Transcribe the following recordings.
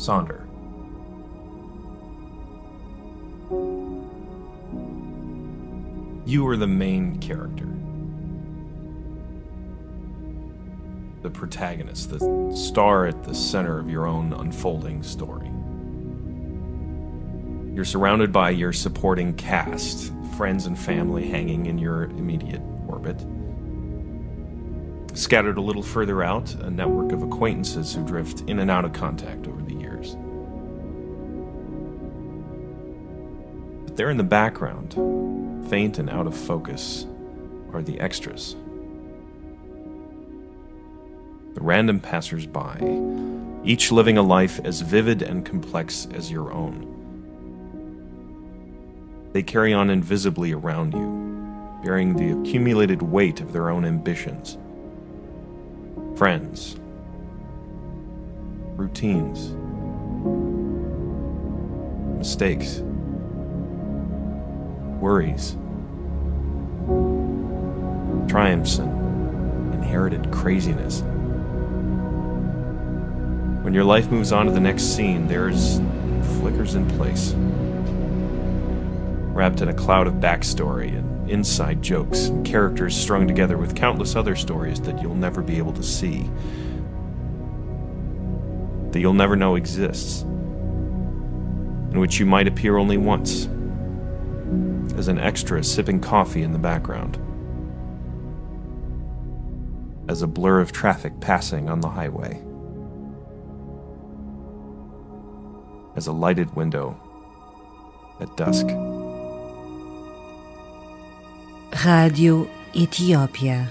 Sonder. You are the main character. The protagonist, the star at the center of your own unfolding story. You're surrounded by your supporting cast, friends and family hanging in your immediate orbit. Scattered a little further out, a network of acquaintances who drift in and out of contact over the years. But there in the background, faint and out of focus, are the extras. The random passers-by, each living a life as vivid and complex as your own. They carry on invisibly around you, bearing the accumulated weight of their own ambitions. Friends, routines, mistakes, worries, triumphs, and inherited craziness. When your life moves on to the next scene, there's flickers in place, wrapped in a cloud of backstory and inside jokes and characters strung together with countless other stories that you'll never be able to see, that you'll never know exists, in which you might appear only once, as an extra sipping coffee in the background, as a blur of traffic passing on the highway, as a lighted window at dusk. Radio Ethiopia.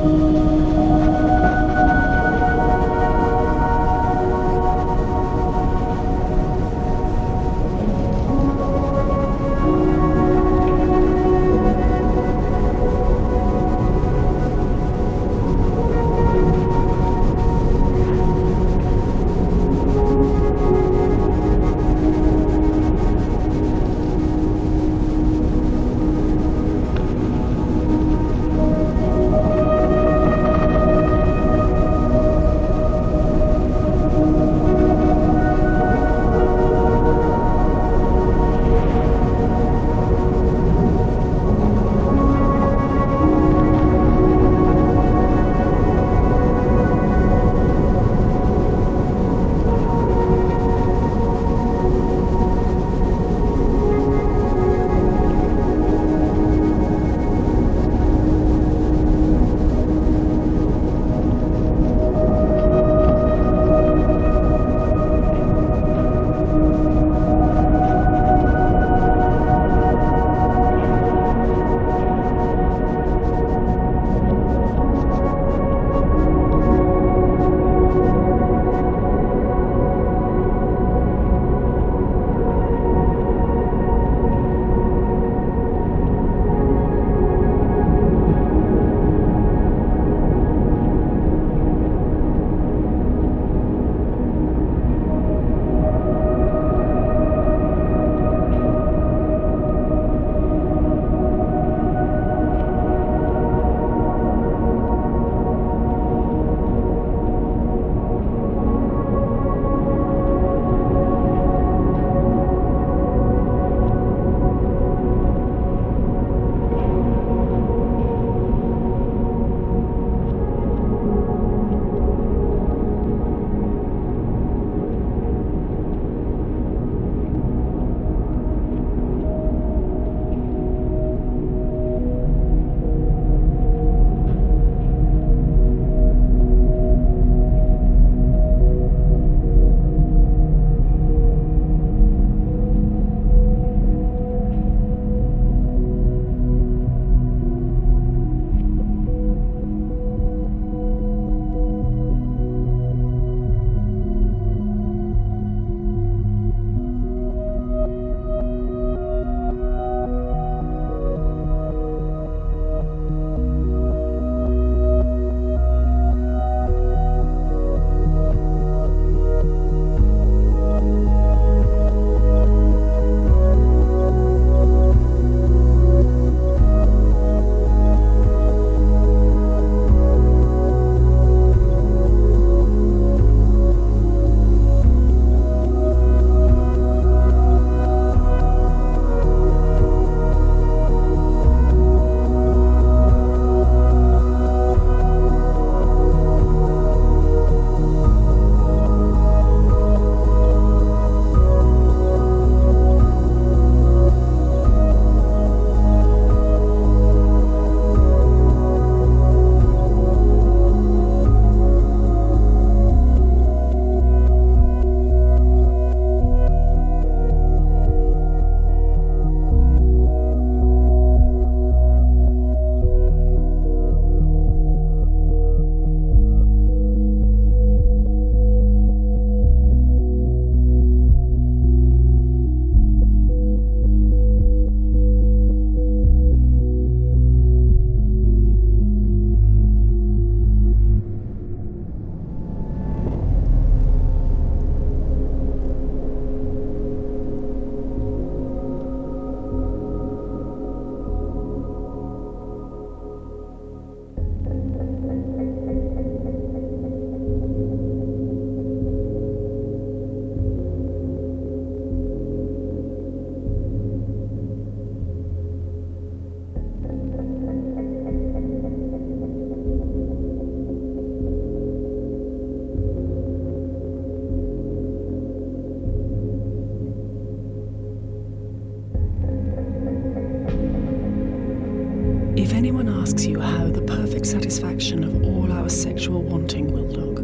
If anyone asks you how the perfect satisfaction of all our sexual wanting will look,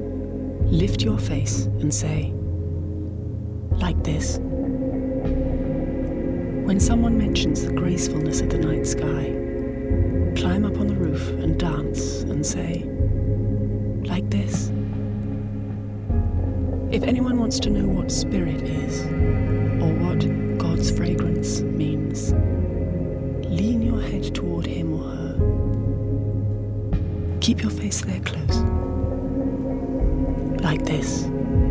lift your face and say, like this. When someone mentions the gracefulness of the night sky, climb up on the roof and dance and and say, like this. If anyone wants to know what spirit is, or what God's fragrance means, lean your head toward him or her. Keep your face there close. Like this.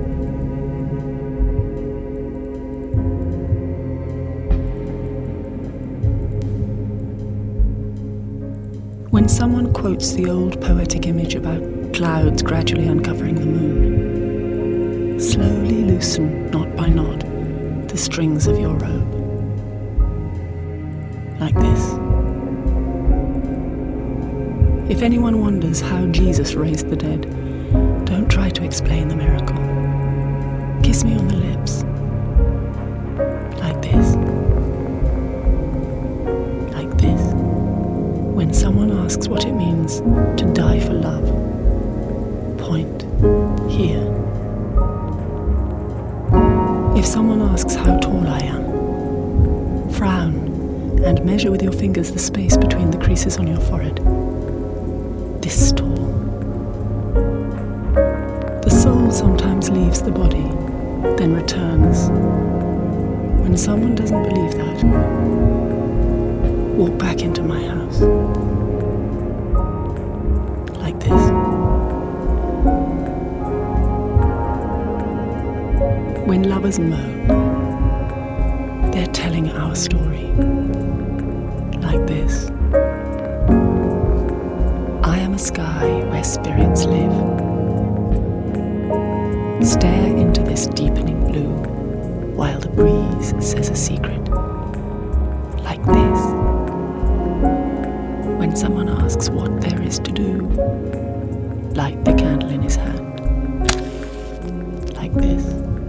When someone quotes the old poetic image about clouds gradually uncovering the moon, slowly loosen, knot by knot, the strings of your robe. Like this. If anyone wonders how Jesus raised the dead, don't try to explain the miracle. Kiss me on the lips. Like this. Like this. When someone asks what it means to die for love, point here. If someone asks how tall I am, frown and measure with your fingers the space between the creases on your forehead. This tall. The soul sometimes leaves the body, then returns. When someone doesn't believe that, walk back into my house. Like this. When lovers moan, they're telling our story. Like this. I am a sky where spirits live. Stare into this deepening blue while the breeze says a secret. Like this. When someone asks what there is to do, light the candle in his hand. Like this.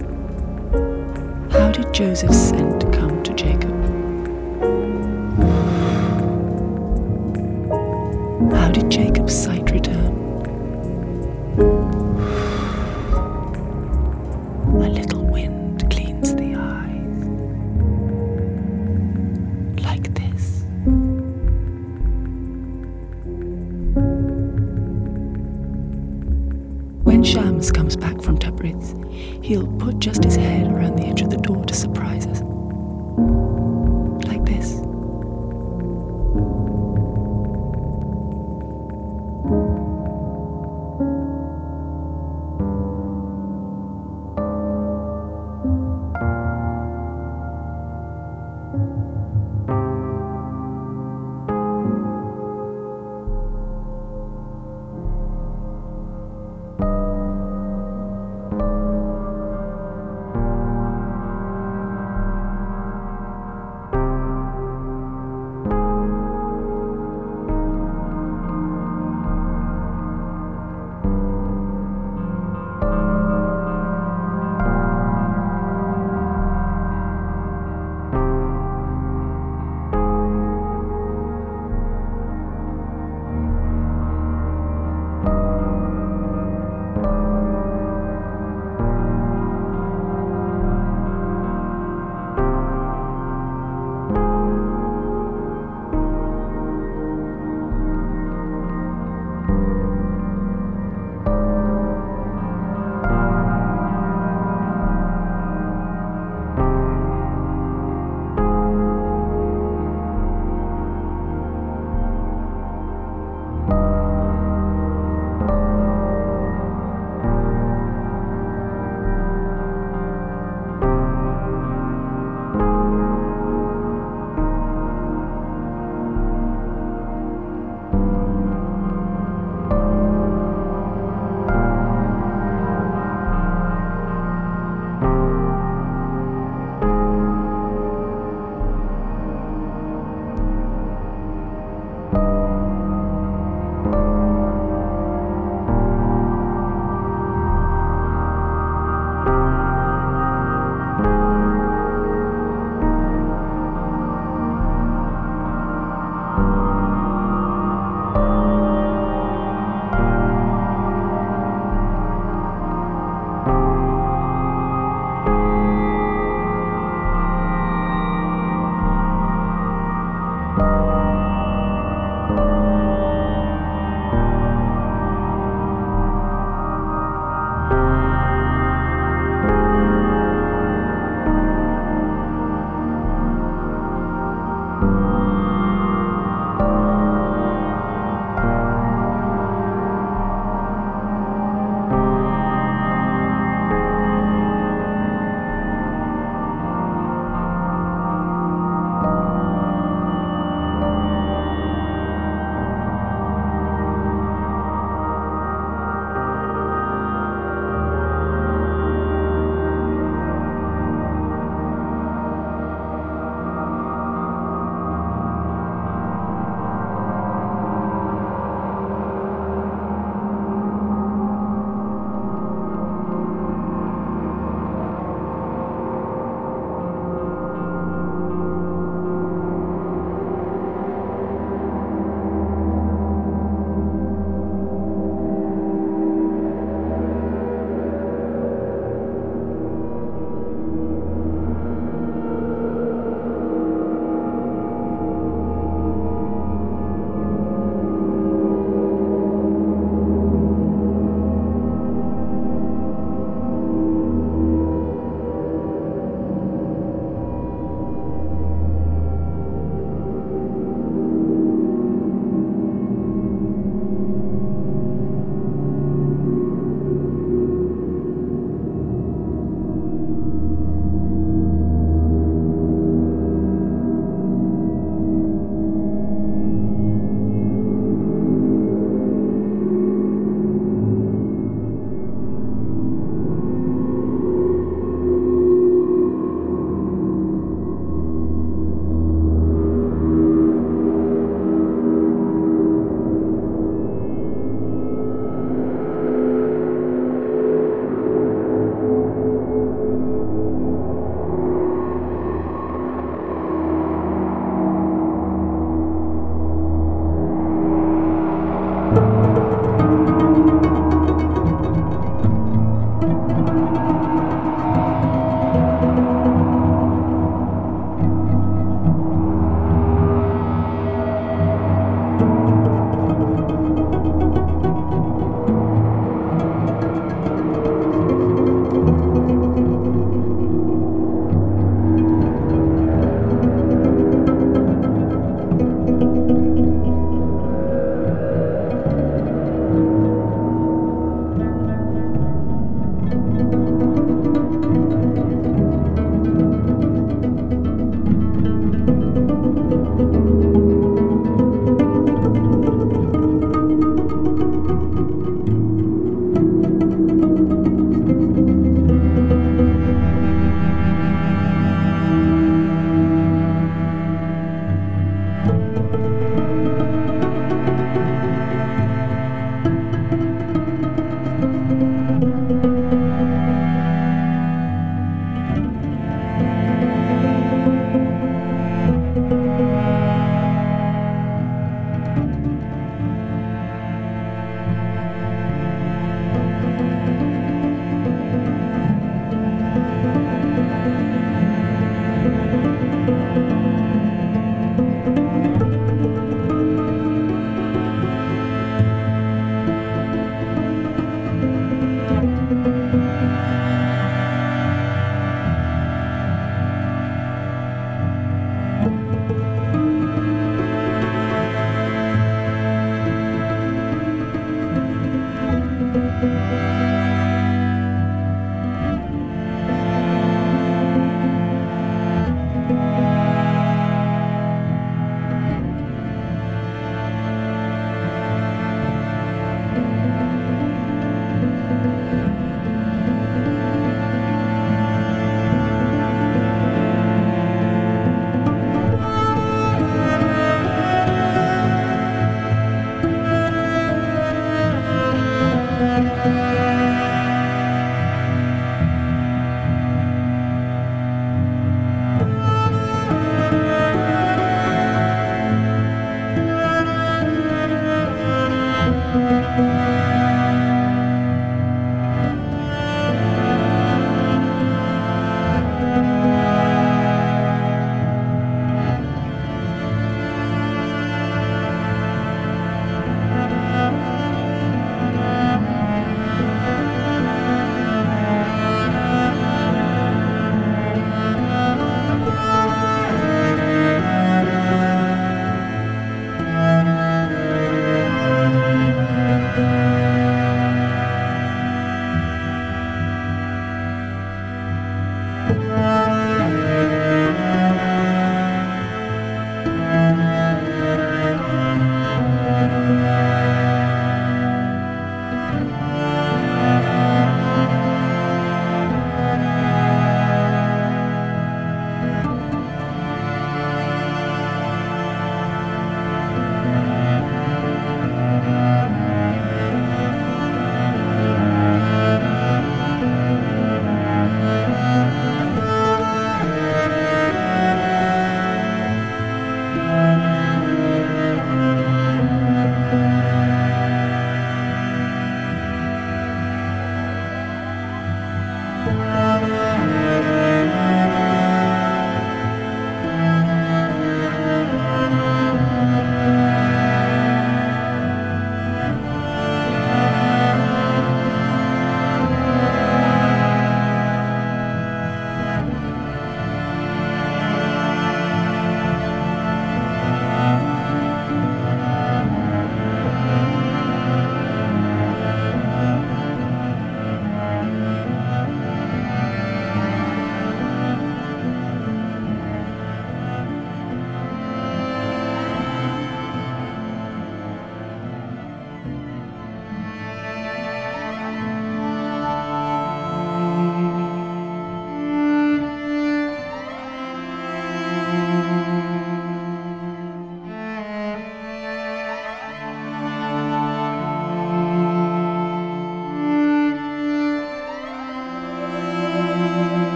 How did Joseph's scent come to Jacob? How did Jacob's sight return? A little wind cleans the eyes. Like this. When Shams comes back from Tabriz, he'll put just his head around the edge of the door to surprise us. Like this.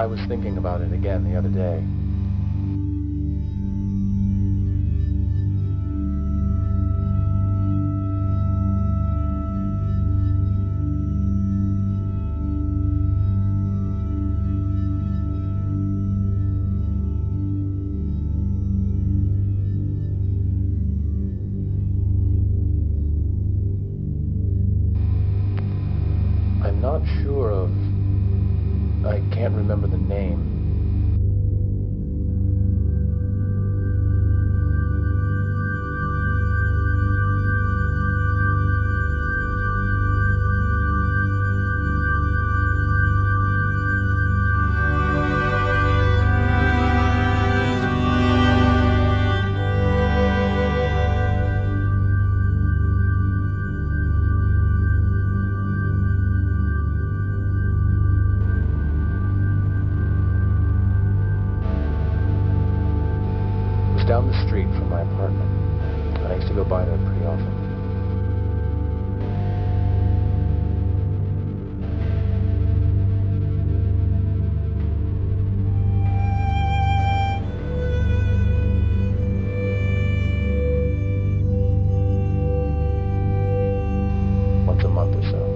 I was thinking about it again the other day. I'm not sure of... I can't remember the name. Down the street from my apartment, and I used to go by there pretty often. Once a month or so.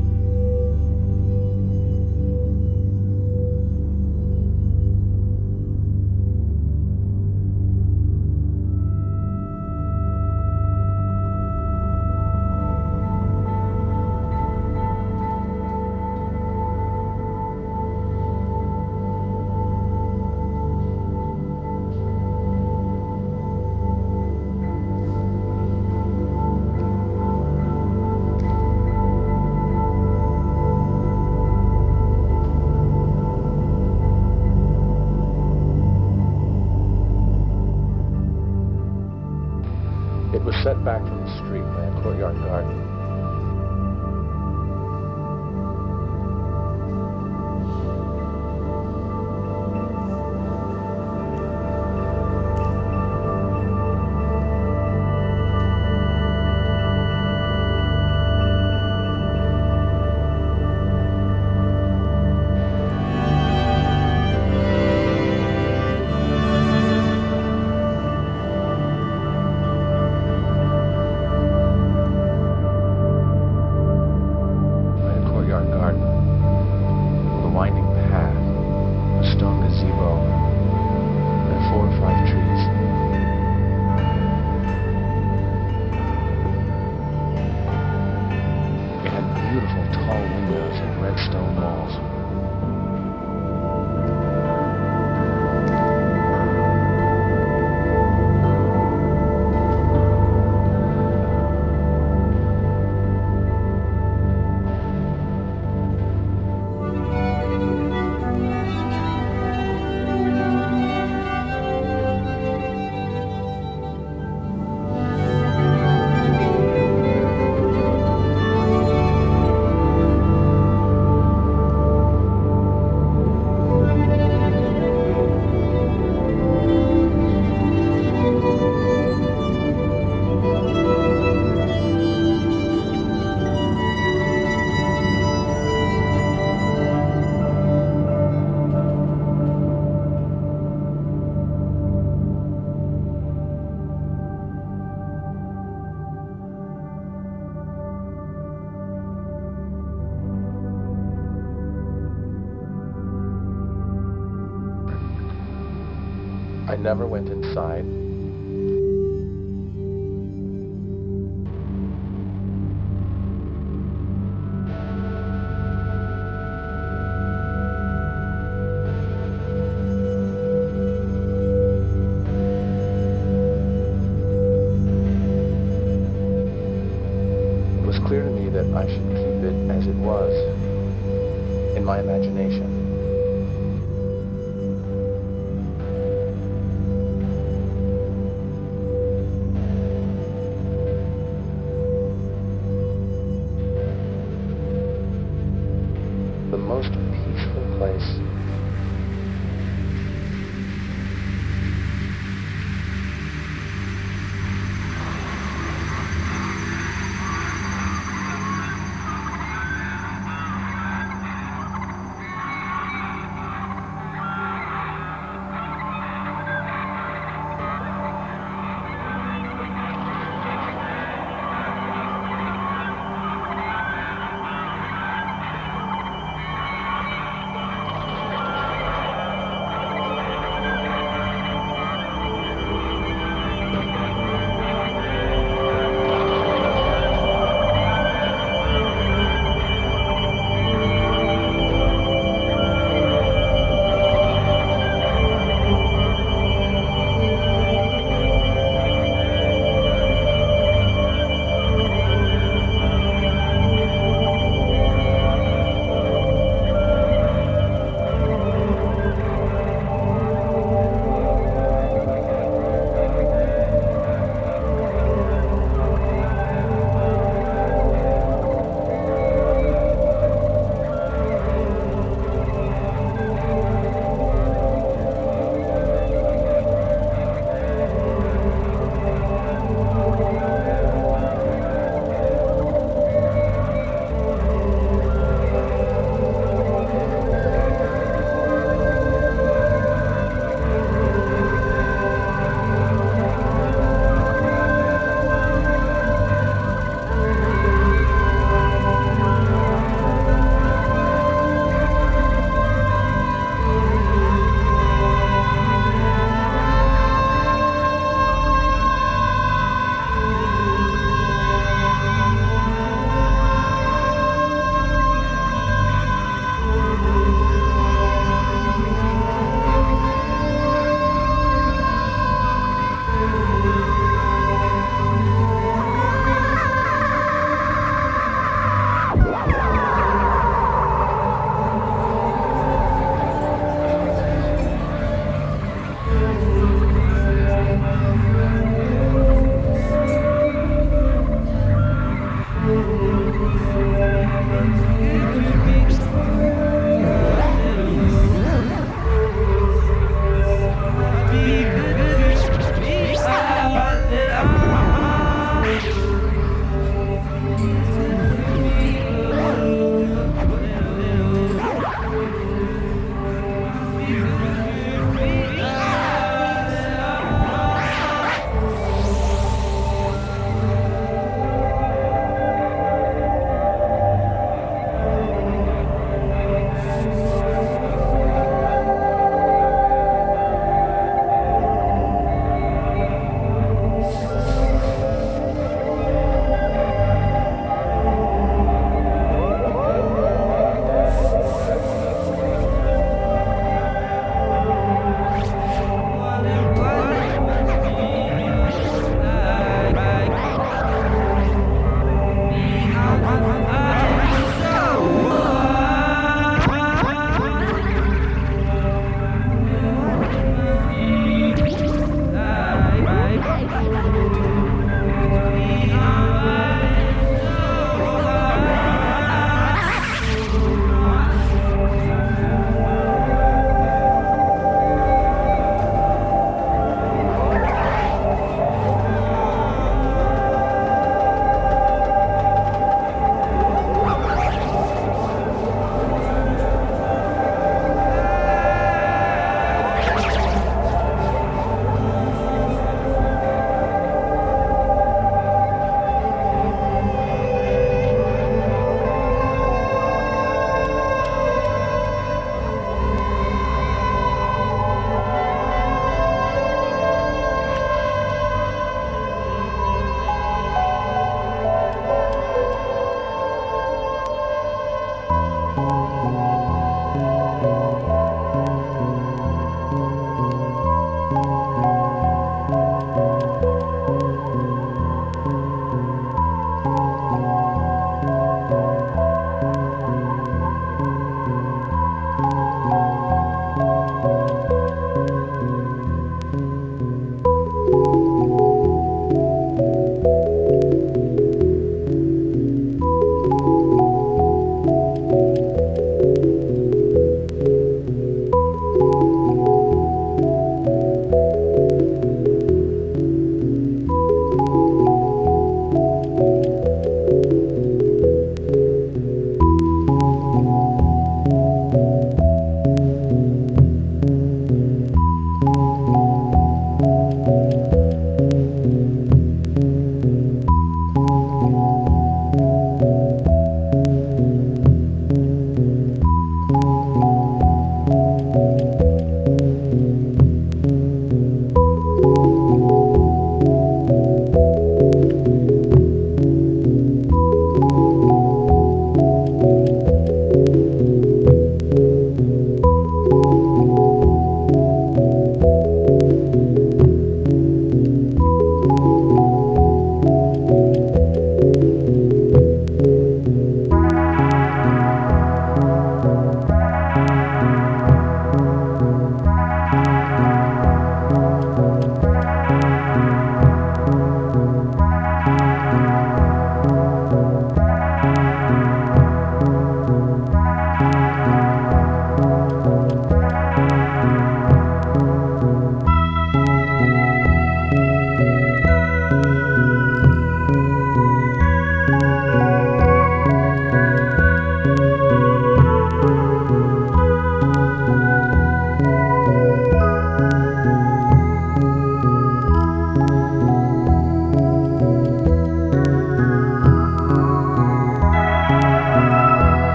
It was set back from the street by a courtyard garden. I never went inside. It was clear to me that I should keep it as it was, in my imagination. The most peaceful place.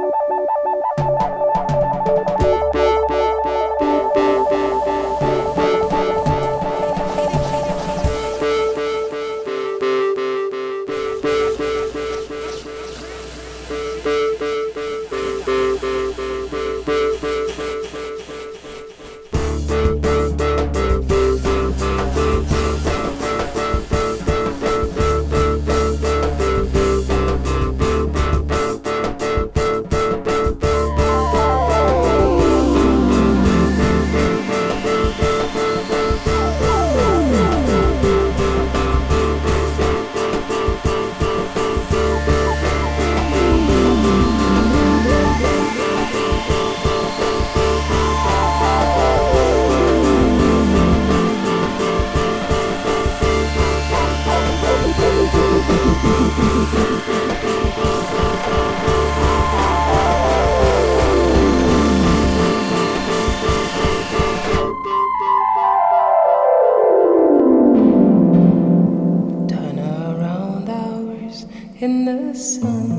in the sun.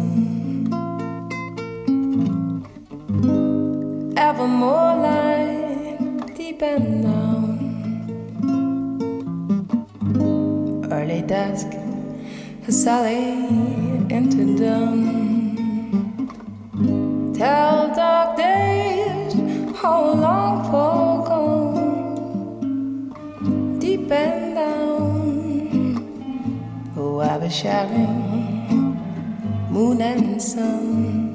Evermore light deep and down. Early dusk has sullied into dawn. Tell dark days how long forgone. Deep and down. Oh, I was sharing moon and sun,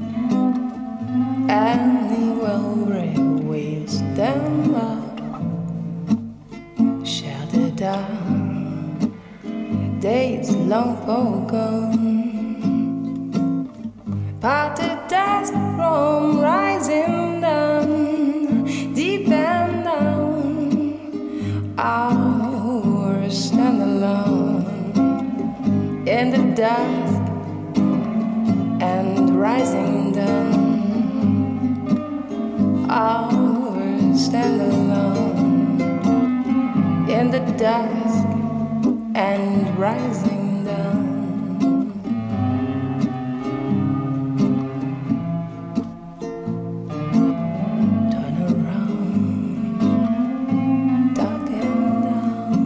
and the railway waves them up, sheltered down, days long forgone, parted dust from rising down, deep and down, hours stand alone in the dusk. And rising down, hours stand alone in the dusk and rising down. Turn around, dark and down.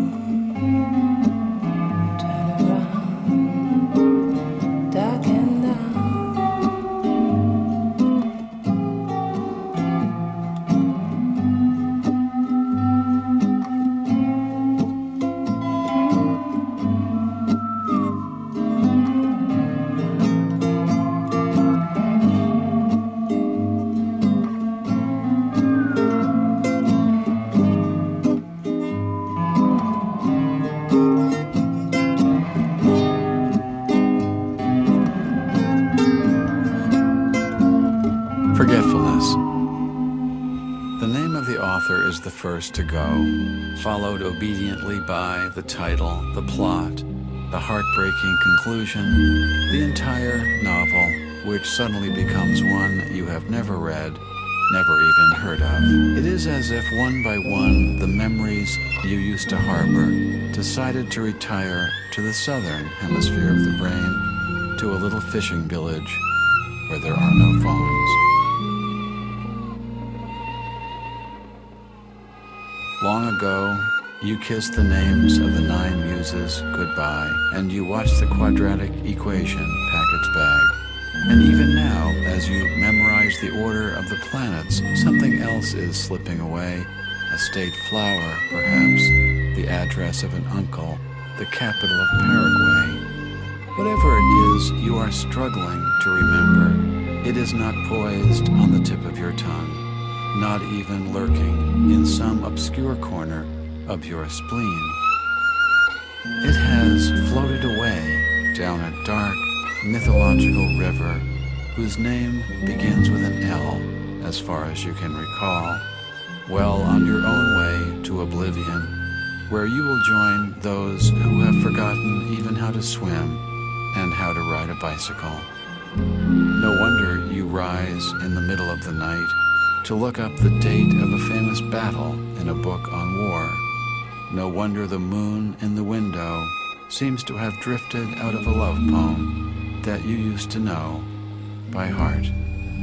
Turn around, dark and the first to go, followed obediently by the title, the plot, the heartbreaking conclusion, the entire novel, which suddenly becomes one you have never read, never even heard of. It is as if one by one the memories you used to harbor decided to retire to the southern hemisphere of the brain, to a little fishing village where there are no phones. Long ago, you kissed the names of the 9 muses goodbye, and you watched the quadratic equation pack its bag. And even now, as you memorize the order of the planets, something else is slipping away. A state flower, perhaps, the address of an uncle, the capital of Paraguay. Whatever it is you are struggling to remember, it is not poised on the tip of your tongue. Not even lurking in some obscure corner of your spleen. It has floated away down a dark, mythological river whose name begins with an L, as far as you can recall, well on your own way to oblivion, where you will join those who have forgotten even how to swim and how to ride a bicycle. No wonder you rise in the middle of the night to look up the date of a famous battle in a book on war. No wonder the moon in the window seems to have drifted out of a love poem that you used to know by heart.